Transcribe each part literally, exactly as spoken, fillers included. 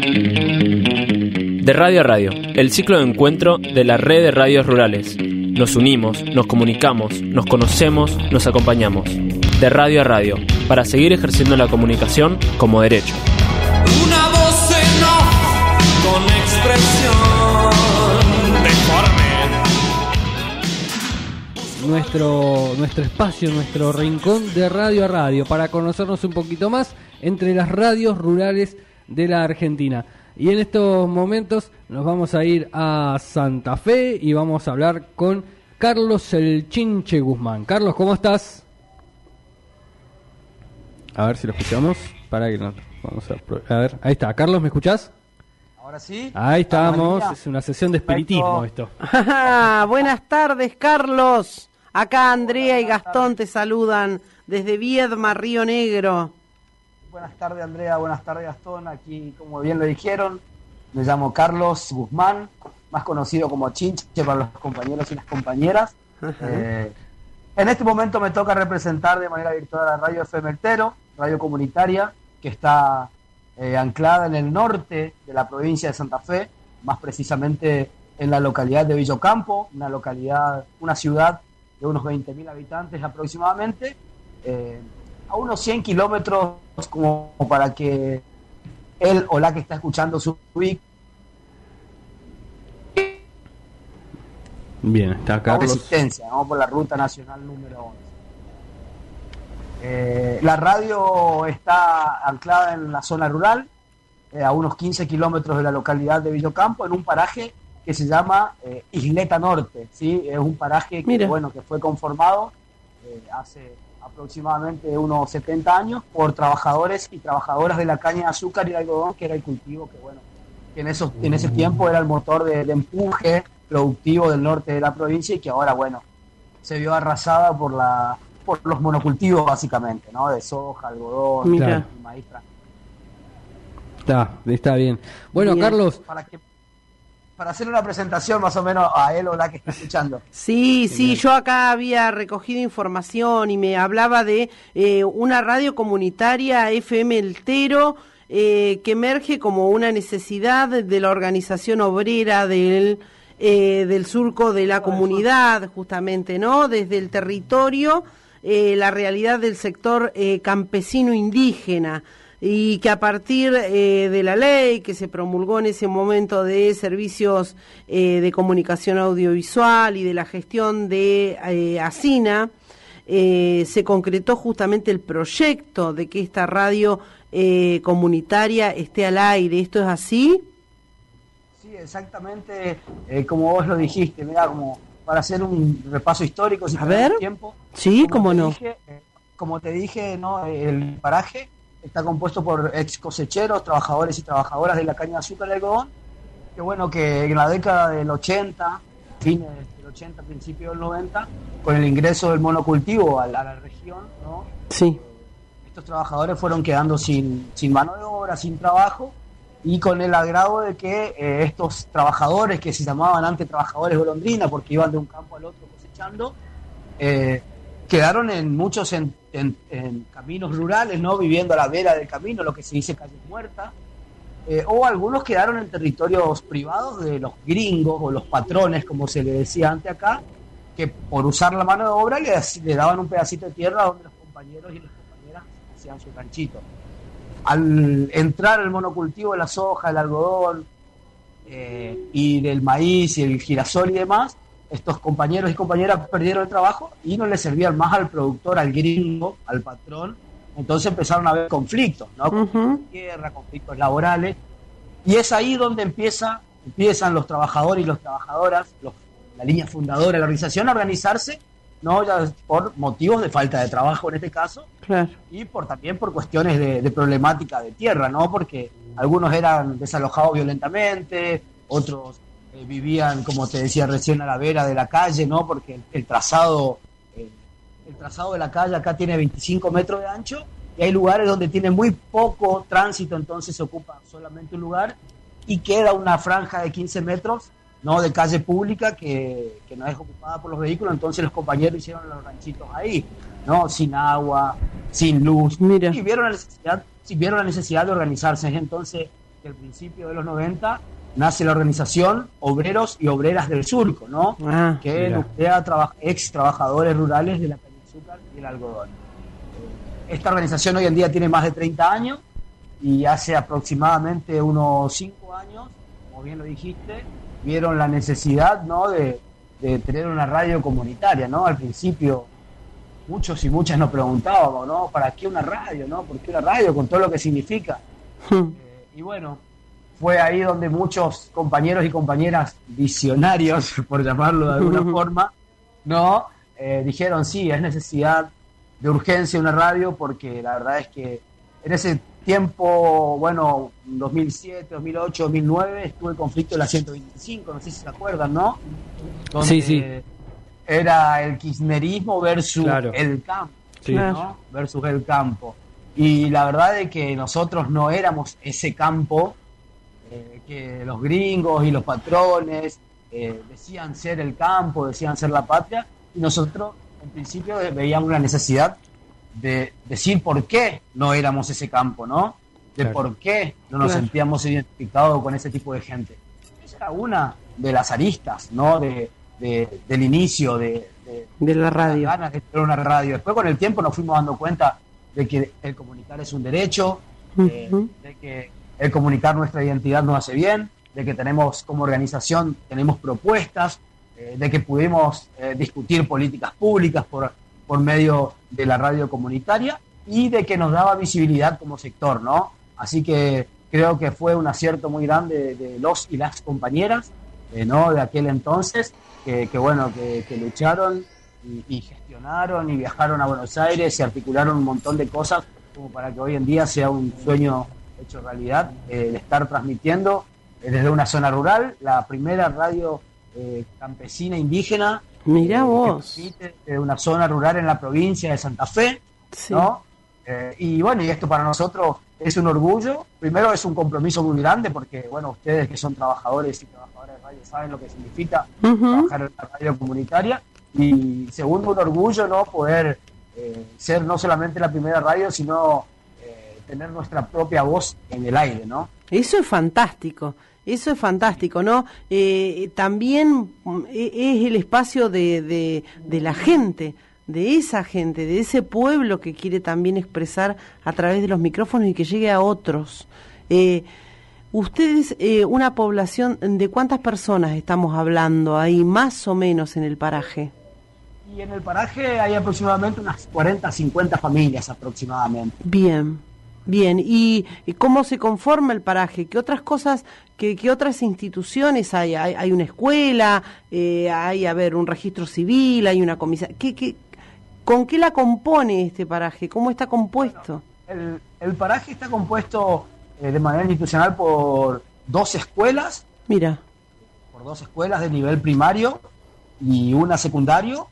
De radio a radio, el ciclo de encuentro de la red de radios rurales. Nos unimos, nos comunicamos, nos conocemos, nos acompañamos. De radio a radio, para seguir ejerciendo la comunicación como derecho. Una voz en off con expresión deforme. Nuestro, nuestro espacio, nuestro rincón de radio a radio, para conocernos un poquito más entre las radios rurales de la Argentina. Y en estos momentos nos vamos a ir a Santa Fe y vamos a hablar con Carlos El Chinche Guzmán. Carlos, ¿cómo estás? A ver si lo escuchamos. Para que no, vamos a, a ver, ahí está. Carlos, ¿me escuchás? Ahora sí. Ahí estamos. Es una sesión de espiritismo esto. Buenas tardes, Carlos. Acá Andrea y Gastón te saludan desde Viedma, Río Negro. Buenas tardes, Andrea. Buenas tardes, Gastón. Aquí, como bien lo dijeron, me llamo Carlos Guzmán, más conocido como Chinche para los compañeros y las compañeras. Eh, en este momento me toca representar de manera virtual a la Radio F M Eltero, radio comunitaria, que está eh, anclada en el norte de la provincia de Santa Fe, más precisamente en la localidad de Villocampo, una localidad, una ciudad de unos veinte mil habitantes aproximadamente, eh, a unos cien kilómetros, como para que él o la que está escuchando su ubique. Bien, está Carlos. Resistencia, vamos por la ruta nacional número once. Eh, la radio está anclada en la zona rural, eh, a unos quince kilómetros de la localidad de Villocampo, en un paraje que se llama eh, Isleta Norte, ¿sí? Es un paraje que, bueno, que fue conformado eh, hace aproximadamente unos setenta años por trabajadores y trabajadoras de la caña de azúcar y de algodón, que era el cultivo que, bueno, que en, esos, en ese tiempo era el motor de, de empuje productivo del norte de la provincia y que ahora, bueno, se vio arrasada por la por los monocultivos básicamente, ¿no? De soja, algodón, Mira. y maíz. Está, está bien. Bueno, bien. Carlos, para que para hacer una presentación más o menos a él o la que está escuchando. Sí, sí, yo acá había recogido información y me hablaba de eh, una radio comunitaria F M Eltero eh, que emerge como una necesidad de la organización obrera del, eh, del surco de la comunidad, justamente, ¿no? Desde el territorio, eh, la realidad del sector eh, campesino indígena. Y que a partir eh, de la ley que se promulgó en ese momento de servicios eh, de comunicación audiovisual y de la gestión de eh, ACINA, eh, se concretó justamente el proyecto de que esta radio eh, comunitaria esté al aire. ¿Esto es así? Sí, exactamente, eh, como vos lo dijiste, mira, como para hacer un repaso histórico, si a ver, tiempo. Sí, cómo no. Dije, eh, como te dije, no, el paraje está compuesto por ex cosecheros, trabajadores y trabajadoras de la caña de azúcar y algodón, que bueno, que en la década del ochenta, fines del ochenta, principios del noventa, con el ingreso del monocultivo a la, a la región, ¿no? Sí. Estos trabajadores fueron quedando sin, sin mano de obra, sin trabajo, y con el agrado de que eh, estos trabajadores, que se llamaban antes trabajadores golondrina, porque iban de un campo al otro cosechando, eh, quedaron en muchos en, en, en caminos rurales, ¿no? Viviendo a la vera del camino, lo que se dice calles muertas, eh, o algunos quedaron en territorios privados de los gringos o los patrones, como se le decía antes acá, que por usar la mano de obra le, le daban un pedacito de tierra donde los compañeros y las compañeras hacían su ranchito. Al entrar el monocultivo de la soja, el algodón eh, y del maíz y el girasol y demás, estos compañeros y compañeras perdieron el trabajo y no le servían más al productor, al gringo, al patrón. Entonces empezaron a haber conflictos, ¿no? Conflictos uh-huh. de tierra, conflictos laborales. Y es ahí donde empieza, empiezan los trabajadores y las trabajadoras, los, la línea fundadora de la organización, a organizarse, ¿no? Ya por motivos de falta de trabajo en este caso, claro. Y por también por cuestiones de, de problemática de tierra, ¿no? Porque algunos eran desalojados violentamente, otros eh, vivían, como te decía recién, a la vera de la calle, ¿no? Porque el, el trazado el, el trazado de la calle acá tiene veinticinco metros de ancho y hay lugares donde tiene muy poco tránsito, entonces se ocupa solamente un lugar y queda una franja de quince metros, ¿no? De calle pública que, que no es ocupada por los vehículos, entonces los compañeros hicieron los ranchitos ahí, ¿no? Sin agua, sin luz. Mira. Y vieron la necesidad, sí, vieron la necesidad de organizarse. Entonces, porque al principio de los noventa nace la organización Obreros y Obreras del Surco, ¿no? Ah, que mira. nuclea traba- ex trabajadores rurales de la caña de azúcar y el algodón. Eh, Esta organización hoy en día tiene más de treinta años y hace aproximadamente unos cinco años, como bien lo dijiste, vieron la necesidad, ¿no?, de, de tener una radio comunitaria, ¿no? Al principio muchos y muchas nos preguntábamos, ¿no? ¿Para qué una radio, no? ¿Por qué una radio con todo lo que significa? Eh, y bueno, fue ahí donde muchos compañeros y compañeras visionarios, por llamarlo de alguna forma, ¿no? Eh, dijeron, sí, es necesidad de urgencia una radio, porque la verdad es que en ese tiempo, bueno, dos mil siete, dos mil ocho, dos mil nueve, estuvo el conflicto de la ciento veinticinco, no sé si se acuerdan, ¿no? Donde Sí, sí. era el kirchnerismo versus Claro. el campo, Sí. ¿no? Versus el campo. Y la verdad es que nosotros no éramos ese campo eh, que los gringos y los patrones eh, decían ser el campo, decían ser la patria, y nosotros en principio veíamos la necesidad de decir por qué no éramos ese campo, ¿no? De Claro. por qué no nos Claro. sentíamos identificados con ese tipo de gente. Esa era una de las aristas, ¿no? De, de- del inicio de, de, de la las radio. ganas de tener una radio. Después con el tiempo nos fuimos dando cuenta de que el comunicar es un derecho, eh, Ujú. de que el comunicar nuestra identidad nos hace bien, de que tenemos como organización, tenemos propuestas, eh, de que pudimos eh, discutir políticas públicas por, por medio de la radio comunitaria y de que nos daba visibilidad como sector, ¿no? Así que creo que fue un acierto muy grande de, de los y las compañeras, eh, ¿no?, de aquel entonces, que, que bueno, que, que lucharon y, y gestionaron y viajaron a Buenos Aires y articularon un montón de cosas como para que hoy en día sea un sueño hecho realidad, eh, de estar transmitiendo eh, desde una zona rural, la primera radio eh, campesina indígena. Mirá eh, vos. que transmite de una zona rural en la provincia de Santa Fe, Sí. ¿no? Eh, y bueno, y esto para nosotros es un orgullo. Primero es un compromiso muy grande porque, bueno, ustedes que son trabajadores y trabajadoras de radio saben lo que significa Ujú. trabajar en la radio comunitaria. Y segundo, un orgullo, ¿no?, poder eh, ser no solamente la primera radio, sino eh, tener nuestra propia voz en el aire, ¿no? Eso es fantástico, eso es fantástico, ¿no? Eh, también mm, e- es el espacio de, de, de la gente, de esa gente, de ese pueblo que quiere también expresar a través de los micrófonos y que llegue a otros. Eh, ustedes, eh, una población, ¿de cuántas personas estamos hablando ahí, más o menos, en el paraje? Y en el paraje hay aproximadamente unas cuarenta, cincuenta familias aproximadamente. Bien, bien. ¿Y, y cómo se conforma el paraje? ¿Qué otras cosas, qué, qué otras instituciones hay? ¿Hay, hay una escuela? Eh, ¿Hay, a ver, un registro civil? ¿Hay una comisaría? ¿Qué, qué, ¿Con qué la compone este paraje? ¿Cómo está compuesto? El, el paraje está compuesto eh, de manera institucional por dos escuelas, Mira, por dos escuelas de nivel primario y una secundario,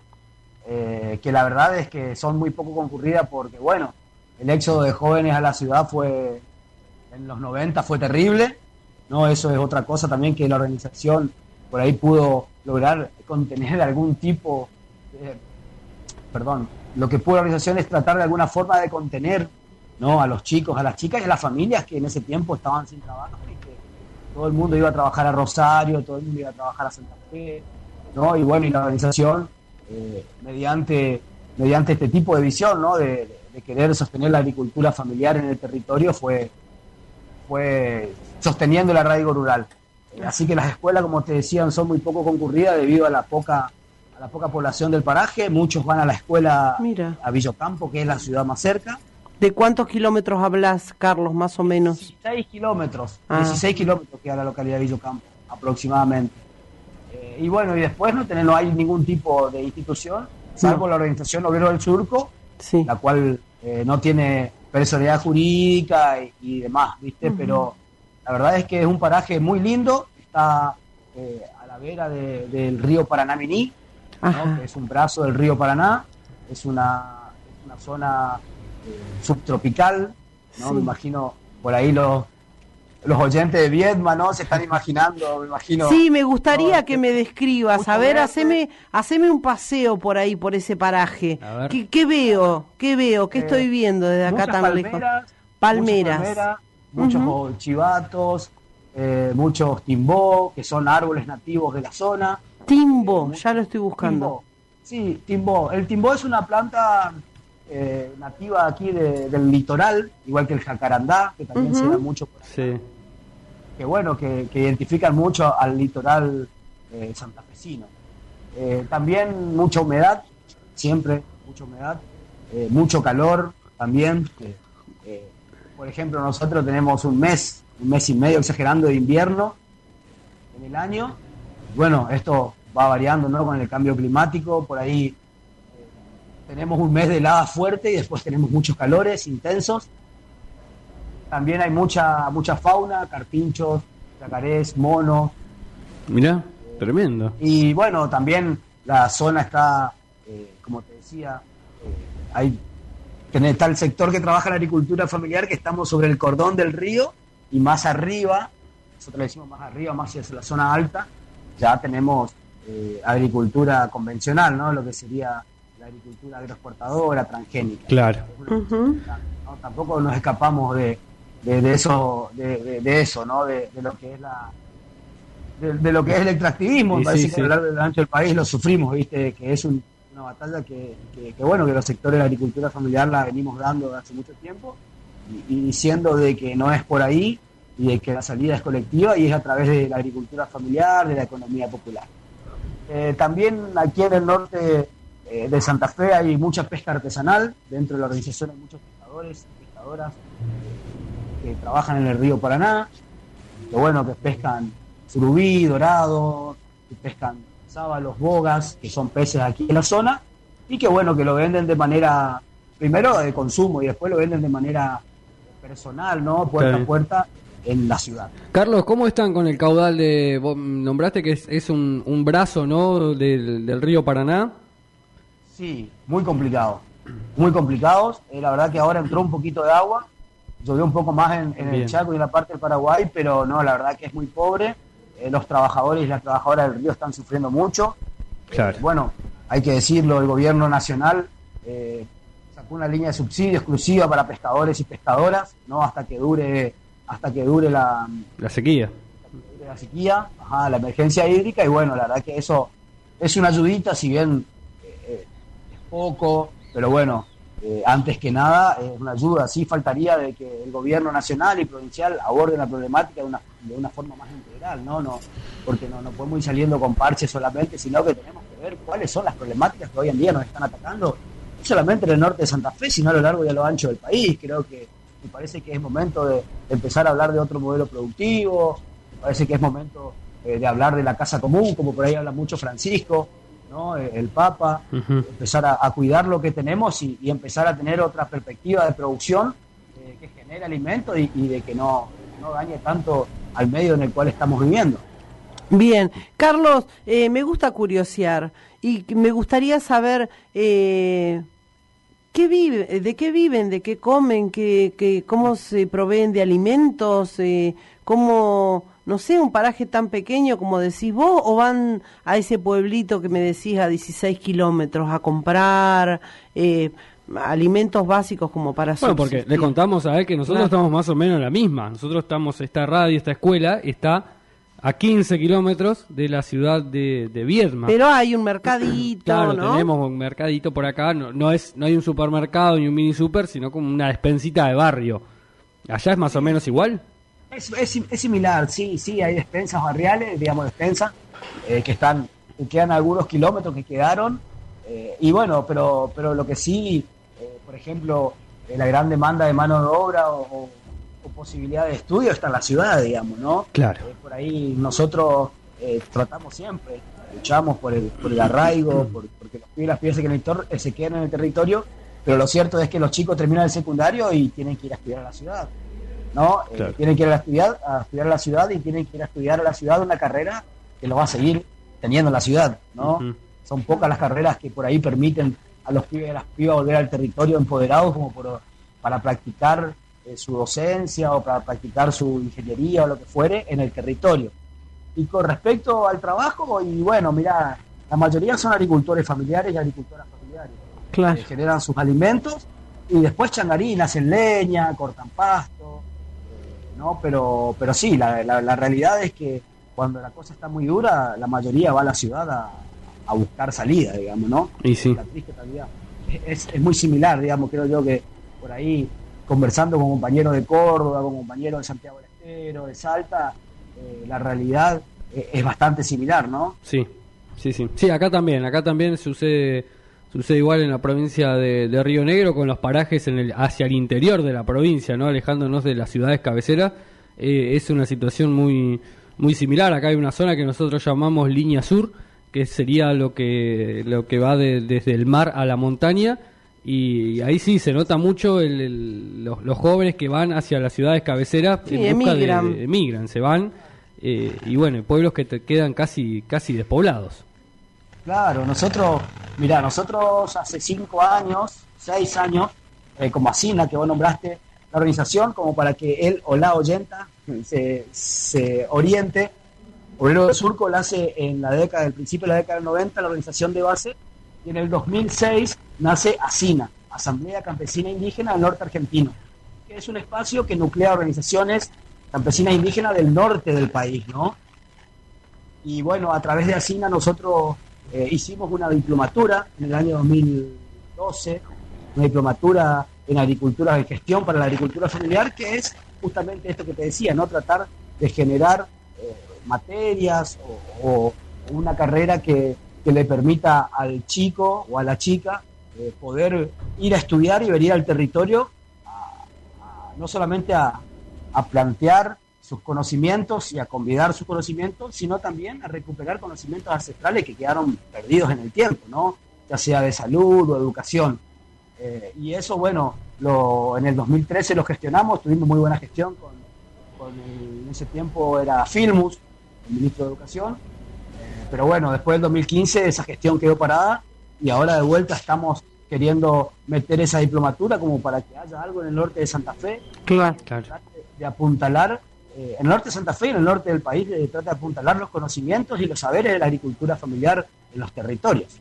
eh, que la verdad es que son muy poco concurridas porque, bueno, el éxodo de jóvenes a la ciudad fue, en los noventa fue terrible, ¿no? Eso es otra cosa también que la organización por ahí pudo lograr contener algún tipo, de, perdón, lo que pudo la organización es tratar de alguna forma de contener, ¿no?, a los chicos, a las chicas y a las familias que en ese tiempo estaban sin trabajo y que todo el mundo iba a trabajar a Rosario, todo el mundo iba a trabajar a Santa Fe, ¿no? Y bueno, y la organización, eh, mediante, mediante este tipo de visión, ¿no?, de, de, de querer sostener la agricultura familiar en el territorio, fue, fue sosteniendo la radio rural. Eh, así que las escuelas, como te decían, son muy poco concurridas debido a la poca, a la poca población del paraje. Muchos van a la escuela Mira. a Villocampo, que es la ciudad más cerca. ¿de cuántos kilómetros hablas, Carlos, más o menos? dieciséis kilómetros, Ah. dieciséis kilómetros queda la localidad de Villocampo, aproximadamente. Eh, y bueno, y después no, tener, no hay ningún tipo de institución, salvo No. la organización Obrero del Surco, Sí. la cual eh, no tiene personalidad jurídica y, y demás, ¿viste? Ujú. Pero la verdad es que es un paraje muy lindo, está eh, a la vera de- del río Paraná-Miní, ¿no?, Ajá. que es un brazo del río Paraná, es una, es una zona eh, subtropical, ¿no? Sí. Me imagino por ahí los, los oyentes de Viedma, ¿no? Se están imaginando, me imagino. Sí, me gustaría ¿no? que me describas. Mucho A ver, verde. haceme, haceme un paseo por ahí, por ese paraje. A ver. ¿Qué, qué veo? ¿Qué veo? ¿Qué Eh, estoy viendo desde acá muchas tan lejos? palmeras, Palmeras. muchas palmeras, muchos Ujú. chivatos, eh, muchos timbó, que son árboles nativos de la zona. Timbo, Eh, ya lo estoy buscando. Timbó. Sí, timbó. El timbó es una planta eh, nativa aquí de- del litoral, igual que el jacarandá, que también Ujú. se da mucho por acá. Sí. Que bueno, que, que identifican mucho al litoral eh, santafesino. Eh, también mucha humedad, siempre mucha humedad, eh, mucho calor también. Eh, eh, por ejemplo, nosotros tenemos un mes, un mes y medio exagerando de invierno en el año. Bueno, esto va variando, ¿no? Con el cambio climático, por ahí eh, tenemos un mes de helada fuerte y después tenemos muchos calores intensos. También hay mucha mucha fauna, carpinchos, yacarés, monos. Mirá, tremendo. Y bueno, también la zona está, eh, como te decía, eh, hay tenés- está el sector que trabaja en la agricultura familiar, que estamos sobre el cordón del río, y más arriba, nosotros le decimos más arriba, más hacia la zona alta, ya tenemos eh, agricultura convencional, ¿no? Lo que sería la agricultura agroexportadora, transgénica. Claro. Ujú. ¿No? Tampoco nos escapamos de, de, de eso, de, de- de eso, ¿no? De, de lo que es la de, de lo que es el extractivismo. Y Me parece sí, que a sí. lo largo del ancho del país lo sufrimos, viste, que es un- una batalla que, que, que, bueno, que los sectores de la agricultura familiar la venimos dando desde hace mucho tiempo, y, y diciendo de que no es por ahí, y de que la salida es colectiva y es a través de la agricultura familiar, de la economía popular. Eh, también aquí en el norte eh, de Santa Fe hay mucha pesca artesanal. Dentro de la organización hay muchos pescadores y pescadoras eh, que trabajan en el río Paraná, que bueno, que pescan surubí, dorado, que pescan sábalos, bogas, que son peces aquí en la zona, y que bueno, que lo venden de manera, primero de consumo, y después lo venden de manera personal, ¿no? Puerta Sí. a puerta en la ciudad. Carlos, ¿cómo están con el caudal de... Vos nombraste que es, es un, un brazo, ¿no? Del, del río Paraná. Sí, muy complicado, muy complicados. Eh, la verdad que ahora entró un poquito de agua, llovió un poco más en, en el Bien. Chaco y en la parte del Paraguay, pero no, la verdad que es muy pobre. Eh, los trabajadores y las trabajadoras del río están sufriendo mucho. Claro. Eh, bueno, hay que decirlo, el gobierno nacional eh, sacó una línea de subsidio exclusiva para pescadores y pescadoras, no hasta que dure, hasta que dure la, La sequía. de la sequía, ajá, la emergencia hídrica, y bueno, la verdad que eso es una ayudita, si bien eh, eh, es poco, pero bueno, eh, antes que nada es una ayuda. Sí faltaría de que el gobierno nacional y provincial aborden la problemática de una, de una forma más integral, ¿no? No, porque no, no podemos ir saliendo con parches solamente, sino que tenemos que ver cuáles son las problemáticas que hoy en día nos están atacando, no solamente en el norte de Santa Fe, sino a lo largo y a lo ancho del país. Creo que me parece que es momento de, de empezar a hablar de otro modelo productivo. Me parece que es momento eh, de hablar de la casa común, como por ahí habla mucho Francisco, ¿no? Eh, el Papa, Ujú. empezar a, a cuidar lo que tenemos y, y empezar a tener otra perspectiva de producción eh, que genere alimento y, y de que no, no dañe tanto al medio en el cual estamos viviendo. Bien, Carlos, eh, me gusta curiosear y me gustaría saber eh, qué vive, de qué viven, de qué comen, qué, qué, cómo se proveen de alimentos, eh, cómo, no sé, un paraje tan pequeño como decís vos, o van a ese pueblito que me decís a dieciséis kilómetros a comprar eh, alimentos básicos como para Bueno, porque subsistir. le contamos a él que nosotros Claro. estamos más o menos en la misma. Nosotros estamos, esta radio, esta escuela, está a quince kilómetros de la ciudad de, de Viedma. Pero hay un mercadito, Claro, ¿no? tenemos un mercadito por acá, no, no es no hay un supermercado ni un mini super, sino como una despensita de barrio. ¿Allá es más o menos igual? Es, es, es similar, sí, sí, hay despensas barriales, digamos despensas, eh, que están, que quedan algunos kilómetros que quedaron, eh, y bueno, pero, pero lo que sí, eh, por ejemplo, eh, la gran demanda de mano de obra o, o, o posibilidad de estudio está en la ciudad, digamos, ¿no? Claro. Eh, por ahí nosotros eh, tratamos siempre, luchamos por el, por el arraigo, por, porque los pibes y las pibas se queden en el tor- eh, se queden en el territorio, pero lo cierto es que los chicos terminan el secundario y tienen que ir a estudiar a la ciudad, ¿no? Eh, Claro. tienen que ir a estudiar, a estudiar a la ciudad y tienen que ir a estudiar a la ciudad una carrera que lo va a seguir teniendo en la ciudad, ¿no? Ujú. Son pocas las carreras que por ahí permiten a los pibes y a las pibas volver al territorio empoderados como por, para practicar eh, su docencia o para practicar su ingeniería o lo que fuere en el territorio. Y con respecto al trabajo, y bueno, mira, la mayoría son agricultores familiares y agricultoras familiares. Claro. Eh, generan sus alimentos y después changarín, hacen leña, cortan pasto, eh, ¿no? Pero, pero sí, la, la, la realidad es que cuando la cosa está muy dura, la mayoría va a la ciudad a, a buscar salida, digamos, ¿no? Y sí. La triste realidad. Es, es muy similar, digamos, creo yo que por ahí, conversando con compañeros de Córdoba, con compañeros de Santiago del Estero, de Salta, eh, la realidad es, es bastante similar, ¿no? Sí, sí, sí. Sí, acá también, acá también sucede sucede igual en la provincia de, de Río Negro, con los parajes en el, hacia el interior de la provincia, ¿no? Alejándonos de las ciudades cabeceras. Eh, es una situación muy muy similar. Acá hay una zona que nosotros llamamos línea sur, que sería lo que lo que va de, desde el mar a la montaña, y ahí sí se nota mucho el, el, los, los jóvenes que van hacia las ciudades cabeceras sí, en busca emigran. de, de emigran, se van, eh, y bueno, pueblos que te quedan casi casi despoblados. Claro, nosotros, mirá, nosotros hace cinco años, seis años, eh, como Asina, que vos nombraste, la organización, como para que él o la oyenta se, se oriente. Obrero del Surco la hace en la década, del principio de la década del noventa, la organización de base, y en el dos mil seis nace ASINA, Asamblea Campesina Indígena del Norte Argentino, que es un espacio que nuclea organizaciones campesinas indígenas del norte del país, ¿no? Y bueno, a través de ASINA nosotros eh, hicimos una diplomatura en el año dos mil doce, una diplomatura en agricultura de gestión para la agricultura familiar, que es justamente esto que te decía, ¿no? Tratar de generar eh, materias o, o una carrera que, que le permita al chico o a la chica eh, poder ir a estudiar y venir al territorio a, a, no solamente a, a plantear sus conocimientos y a convidar sus conocimientos, sino también a recuperar conocimientos ancestrales que quedaron perdidos en el tiempo, ¿no? Ya sea de salud o educación. Eh, y eso, bueno, lo, en el dos mil trece lo gestionamos, tuvimos muy buena gestión con, con el, en ese tiempo era Filmus, el ministro de Educación, eh, pero bueno, después del dos mil quince esa gestión quedó parada y ahora de vuelta estamos queriendo meter esa diplomatura como para que haya algo en el norte de Santa Fe. Claro, claro. De, de apuntalar, eh, en el norte de Santa Fe y en el norte del país, de, trata de apuntalar los conocimientos y los saberes de la agricultura familiar en los territorios.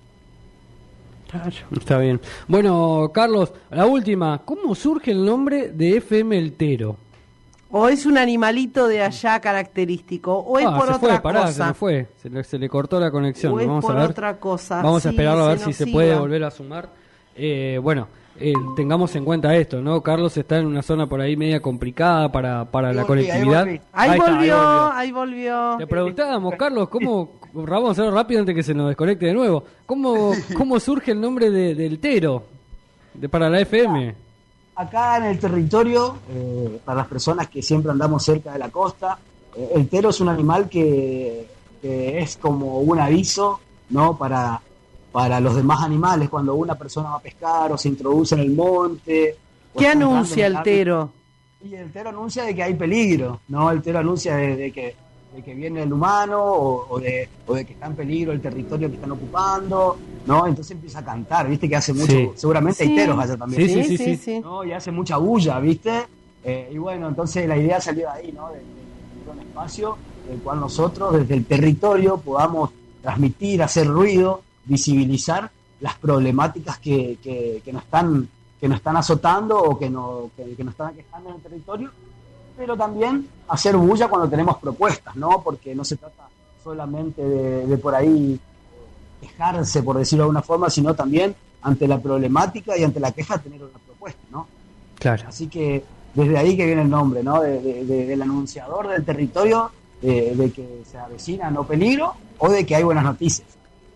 Está bien. Bueno, Carlos, la última. ¿Cómo surge el nombre de F M El Tero? ¿O es un animalito de allá característico? ¿O es ah, por se otra fue, pará, cosa? se me fue. Se le, se le cortó la conexión. ¿O es Vamos por a ver. otra cosa? Vamos a Sí, esperarlo a ver se si se nos puede iba. volver a sumar. Eh, bueno, eh, tengamos en cuenta esto, ¿no? Carlos está en una zona por ahí media complicada para, para Ahí la volví, conectividad. ahí volví. Ahí, Ahí está, ahí volvió, volvió. ahí volvió. Te preguntábamos, Carlos, ¿cómo, vamos a hacerlo rápido antes que se nos desconecte de nuevo, ¿cómo, cómo surge el nombre de, del Tero de, para la F M? Acá en el territorio, eh, para las personas que siempre andamos cerca de la costa, eh, el tero es un animal que, que es como un aviso, ¿no? Para, para los demás animales, cuando una persona va a pescar o se introduce en el monte. o ¿Qué está entrando anuncia en el el tero? Y el tero anuncia de que hay peligro, ¿no? El tero anuncia de, de que, de que viene el humano o, o, de, o de que está en peligro el territorio que están ocupando, ¿no? Entonces empieza a cantar, ¿viste? Que hace mucho, Sí. seguramente hay Sí. teros allá también. Sí, sí, sí, sí. ¿No? Y hace mucha bulla, ¿viste? Eh, y bueno, entonces la idea salió de ahí, ¿no? De, de, de un espacio en el cual nosotros desde el territorio podamos transmitir, hacer ruido, visibilizar las problemáticas que, que, que nos están que nos están azotando o que, no, que, que nos están aquejando en el territorio, pero también hacer bulla cuando tenemos propuestas, ¿no? Porque no se trata solamente de, de por ahí quejarse, por decirlo de alguna forma, sino también ante la problemática y ante la queja tener una propuesta, ¿no? Claro. Así que desde ahí que viene el nombre, ¿no? De, de, de, del anunciador del territorio, de, de que se avecina no peligro o de que hay buenas noticias.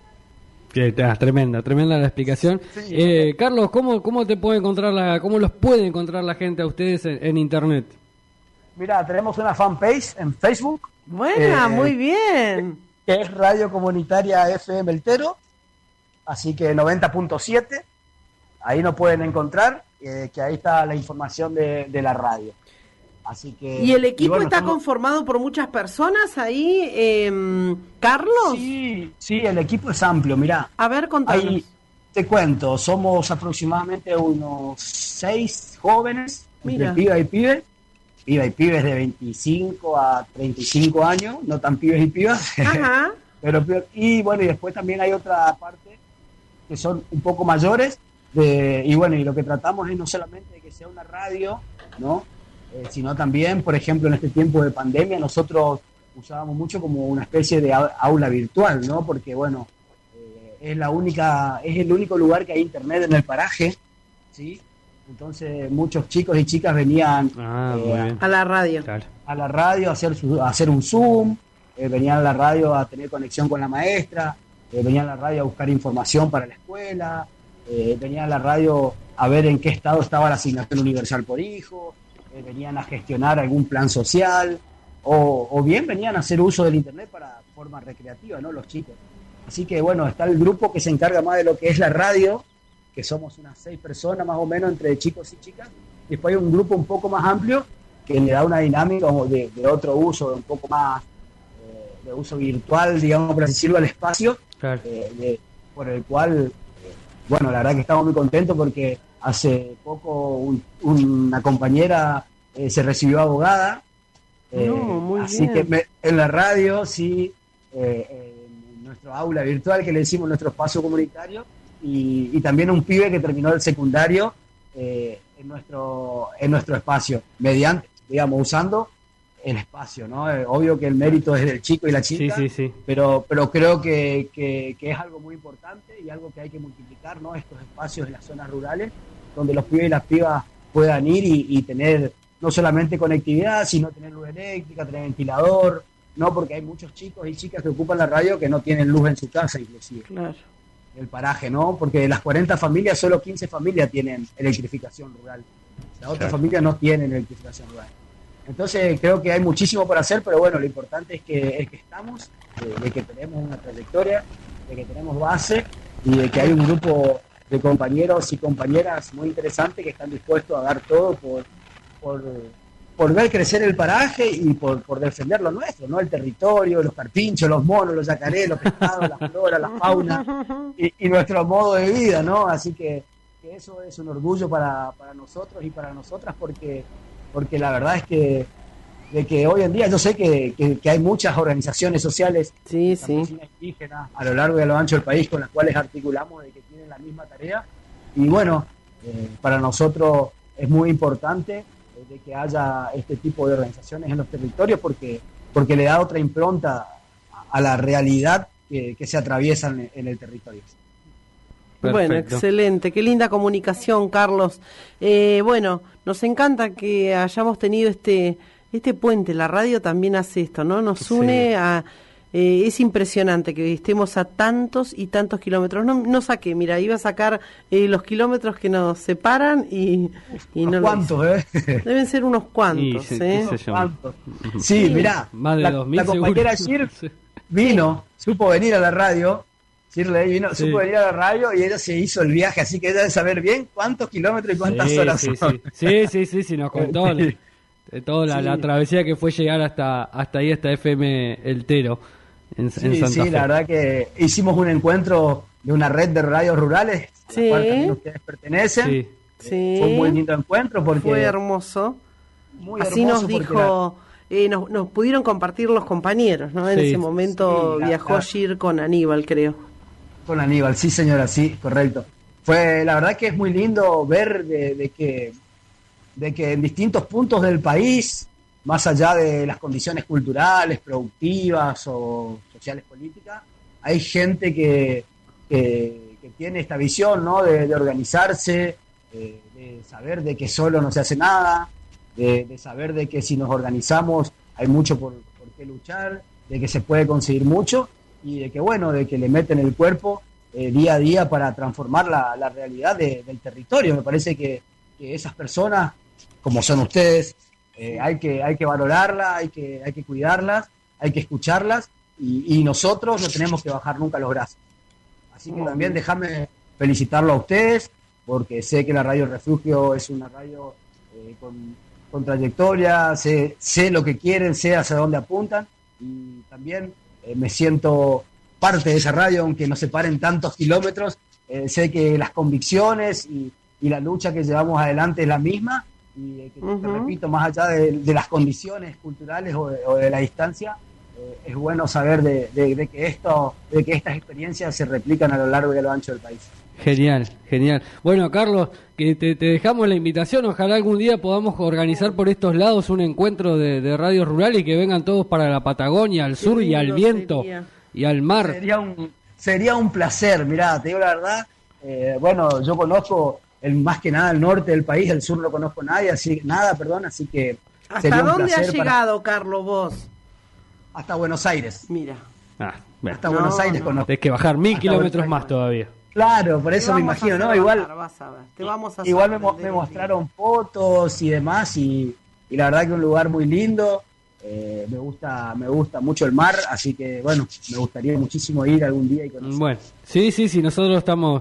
Que, ah, tremenda, tremenda la explicación. Sí. Eh, Carlos, ¿cómo, cómo te puede encontrar la, cómo los puede encontrar la gente a ustedes en, en internet? Mira, tenemos una fanpage en Facebook, Buena, Eh, muy bien. que es Radio Comunitaria F M El Tero, así que noventa punto siete, ahí nos pueden encontrar, eh, que ahí está la información de, de la radio. Así que, ¿Y el equipo bueno, está estamos- conformado por muchas personas ahí, eh, Carlos? Sí, sí, el equipo es amplio, mirá. A ver, contanos. Ahí te cuento, somos aproximadamente unos seis jóvenes, Mira. entre piba y pibe, piba y pibes de veinticinco a treinta y cinco años, no tan pibes y pibas, Ajá. pero y bueno, y después también hay otra parte que son un poco mayores, de, y bueno, y lo que tratamos es no solamente de que sea una radio, ¿no? eh, sino también, por ejemplo, en este tiempo de pandemia, nosotros usábamos mucho como una especie de aula virtual, ¿no? Porque, bueno, eh, es la única, es el único lugar que hay internet en el paraje, ¿sí? Entonces muchos chicos y chicas venían Ah, muy eh, bien. A la radio. Claro. a la radio a hacer, su- a hacer un Zoom, eh, venían a la radio a tener conexión con la maestra, eh, venían a la radio a buscar información para la escuela, eh, venían a la radio a ver en qué estado estaba la asignación universal por hijo, eh, venían a gestionar algún plan social, o, o bien venían a hacer uso del internet para forma recreativa, ¿no? Los chicos. Así que bueno, está el grupo que se encarga más de lo que es la radio, que somos unas seis personas más o menos entre chicos y chicas. Después hay un grupo un poco más amplio que le da una dinámica de, de otro uso, de un poco más eh, de uso virtual, digamos, por así decirlo, al espacio, Claro. eh, de- por el cual, eh, bueno, la verdad que estamos muy contentos porque hace poco un- una compañera eh, se recibió abogada. eh, No, muy así bien. que me- en la radio, sí, eh, en nuestro aula virtual que le decimos nuestro espacio comunitario, y, y también un pibe que terminó el secundario eh, en nuestro en nuestro espacio, mediante, digamos, usando el espacio, ¿no? Eh, obvio que el mérito es del chico y la Sí, chica, sí, sí. pero pero creo que, que, que es algo muy importante y algo que hay que multiplicar, ¿no? Estos espacios en las zonas rurales, donde los pibes y las pibas puedan ir y, y tener no solamente conectividad, sino tener luz eléctrica, tener ventilador, ¿no? Porque hay muchos chicos y chicas que ocupan la radio que no tienen luz en su casa, inclusive, Claro. el paraje, ¿no? Porque de las cuarenta familias, solo quince familias tienen electrificación rural. Las otras Claro. familias no tienen electrificación rural. Entonces creo que hay muchísimo por hacer, pero bueno, lo importante es que, es que estamos, de, de que tenemos una trayectoria, de que tenemos base y de que hay un grupo de compañeros y compañeras muy interesantes que están dispuestos a dar todo por, por, por ver crecer el paraje y por, por defender lo nuestro, ¿no? El territorio, los carpinchos, los monos, los yacarés, los pescados, la flora, la fauna y, y nuestro modo de vida, ¿no? Así que, que eso es un orgullo para, para nosotros y para nosotras porque, porque la verdad es que, de que hoy en día yo sé que, que, que hay muchas organizaciones sociales Sí, sí. campesinas indígenas a lo largo y a lo ancho del país con las cuales articulamos de que tienen la misma tarea y bueno, eh, para nosotros es muy importante eh, de que haya este tipo de organizaciones en los territorios porque, porque le da otra impronta a, a la realidad que, que se atraviesa en, en el territorio. Bueno, Perfecto. excelente, qué linda comunicación, Carlos. Eh, bueno, nos encanta que hayamos tenido este este puente. La radio también hace esto, ¿no? Nos Sí. une a... eh, es impresionante que estemos a tantos y tantos kilómetros. No, no saqué, mira, iba a sacar eh, los kilómetros que nos separan y, y no lo ¿Cuántos, eh? hice. Deben ser unos cuantos, Y, sí, ¿eh? qué sé yo. ¿Cuántos? Sí, mirá, Más de la, dos mil la compañera seguro. Shir vino, supo venir a la radio, Shirley vino, Sí. supo venir a la radio y ella se hizo el viaje, así que ella debe saber bien cuántos kilómetros y cuántas Sí, horas sí, son. sí. Sí, sí, sí, sí, nos contó la- Sí. de toda la, Sí. la travesía que fue llegar hasta hasta ahí, hasta F M El Tero, en, en Sí, Santa sí, Fe. la verdad que hicimos un encuentro de una red de radios rurales, a Sí. la cual también ustedes pertenecen. Sí. Sí. Fue un muy lindo encuentro porque Fue hermoso. muy Así hermoso nos porque dijo, eh, nos, nos pudieron compartir los compañeros, ¿no? En Sí. ese momento Sí, la- viajó la- Gir con Aníbal, creo. Con Aníbal, sí señora, sí, correcto. Fue, la verdad que es muy lindo ver de, de que, de que en distintos puntos del país, más allá de las condiciones culturales, productivas o sociales políticas, hay gente que, que, que tiene esta visión, ¿no? de, de organizarse, eh, de saber de que solo no se hace nada, de, de saber de que si nos organizamos hay mucho por, por qué luchar, de que se puede conseguir mucho y de que bueno, de que le meten el cuerpo eh, día a día para transformar la, la realidad de- del territorio. Me parece que, que esas personas, como son ustedes, eh, hay que hay que valorarlas, hay que hay que cuidarlas, hay que escucharlas y, y nosotros no tenemos que bajar nunca los brazos. Así que también déjame felicitarlo a ustedes porque sé que la Radio Refugio es una radio eh, con, con trayectoria, sé, sé lo que quieren, sé hacia dónde apuntan y también eh, me siento parte de esa radio, aunque nos separen tantos kilómetros, eh, sé que las convicciones y, y la lucha que llevamos adelante es la misma y eh, que, Ujú. te repito, más allá de, de las condiciones culturales o de, o de la distancia, eh, es bueno saber de, de- de que esto, de que estas experiencias se replican a lo largo y a lo ancho del país. Genial, genial. Bueno, Carlos, que te, te dejamos la invitación. Ojalá algún día podamos organizar por estos lados un encuentro de, de radio rural y que vengan todos para la Patagonia, al sur y al viento sería. y al mar. Sería un, sería un placer, mirá, te digo la verdad. Eh, bueno, yo conozco el, más que nada el norte del país, el sur no conozco nadie, así, nada, perdón, así que... ¿Hasta dónde has llegado, para... Carlos, vos? Hasta Buenos Aires. Mira. Ah, bueno. Hasta no, Buenos Aires no. conozco. Tienes que bajar mil kilómetros más todavía. Claro, por eso me imagino, ¿no? Igual, vas a ver. Te vamos a igual me, me mostraron fotos y demás y, y la verdad que un lugar muy lindo. Eh, me gusta, me gusta mucho el mar, así que bueno, me gustaría muchísimo ir algún día y conocer. Bueno, sí, sí, sí, nosotros estamos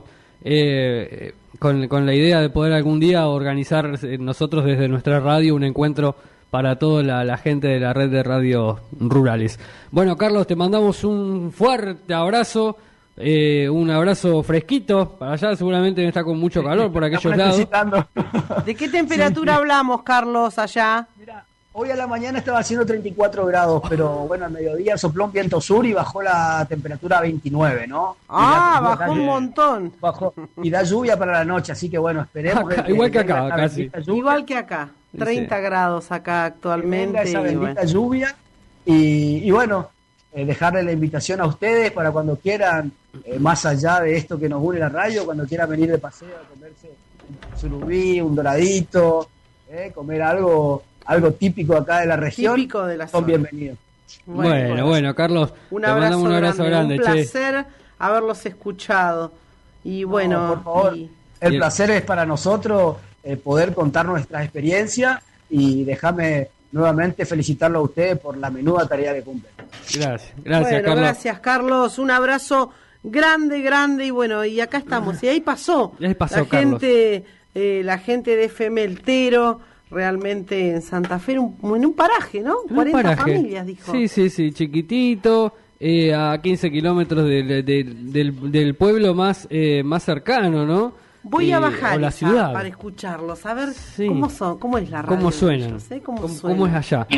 eh, con, con la idea de poder algún día organizar nosotros desde nuestra radio un encuentro para toda la, la gente de la red de radios rurales. Bueno, Carlos, te mandamos un fuerte abrazo. Eh, un abrazo fresquito para allá, seguramente está con mucho calor por aquellos lados. ¿De qué temperatura sí, sí. hablamos, Carlos, allá? Mira, hoy a la mañana estaba haciendo treinta y cuatro grados, pero bueno, al mediodía sopló un viento sur y bajó la temperatura a veintinueve, ¿no? Ah, la, bajó un montón. Bajó, y da lluvia para la noche, así que bueno, esperemos. Acá, que, igual que, que acá, casi. Igual que acá, treinta sí. grados acá actualmente. Que esa bendita y bueno. lluvia y, y bueno, eh, dejarle la invitación a ustedes para cuando quieran. Eh, más allá de esto que nos une la radio, cuando quiera venir de paseo a comerse un surubí, un doradito, eh, comer algo algo típico acá de la región, típico de la son zona. Bienvenidos. Bueno, bueno, bueno, bueno Carlos, un te abrazo mandamos un abrazo grande. grande un che. placer haberlos escuchado. Y bueno, no, por favor, y... el y... placer es para nosotros eh, poder contar nuestras experiencias y déjame nuevamente felicitarlo a ustedes por la menuda tarea que cumplen. Gracias, gracias, bueno, Carlos. Gracias, Carlos. Un abrazo grande, grande y bueno, y acá estamos. Y ahí pasó. Ahí pasó, la Carlos. gente, eh, la gente de F M El Tero, realmente en Santa Fe, en un, en un paraje, ¿no? En cuarenta paraje. familias, dijo. Sí, sí, sí, chiquitito, eh, a quince kilómetros del, del, del, del pueblo más eh, más cercano, ¿no? Voy eh, a bajar o la esa, ciudad. para escucharlos, a ver sí. cómo son, cómo es la radio. Cómo suenan, ellos, ¿eh? ¿Cómo, ¿Cómo, suenan? cómo es allá.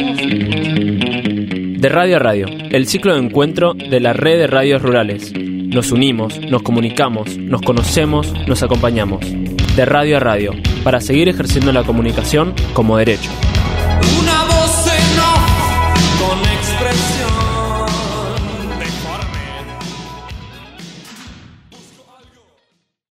De Radio a Radio, el ciclo de encuentro de la red de radios rurales. Nos unimos, nos comunicamos, nos conocemos, nos acompañamos. De Radio a Radio, para seguir ejerciendo la comunicación como derecho.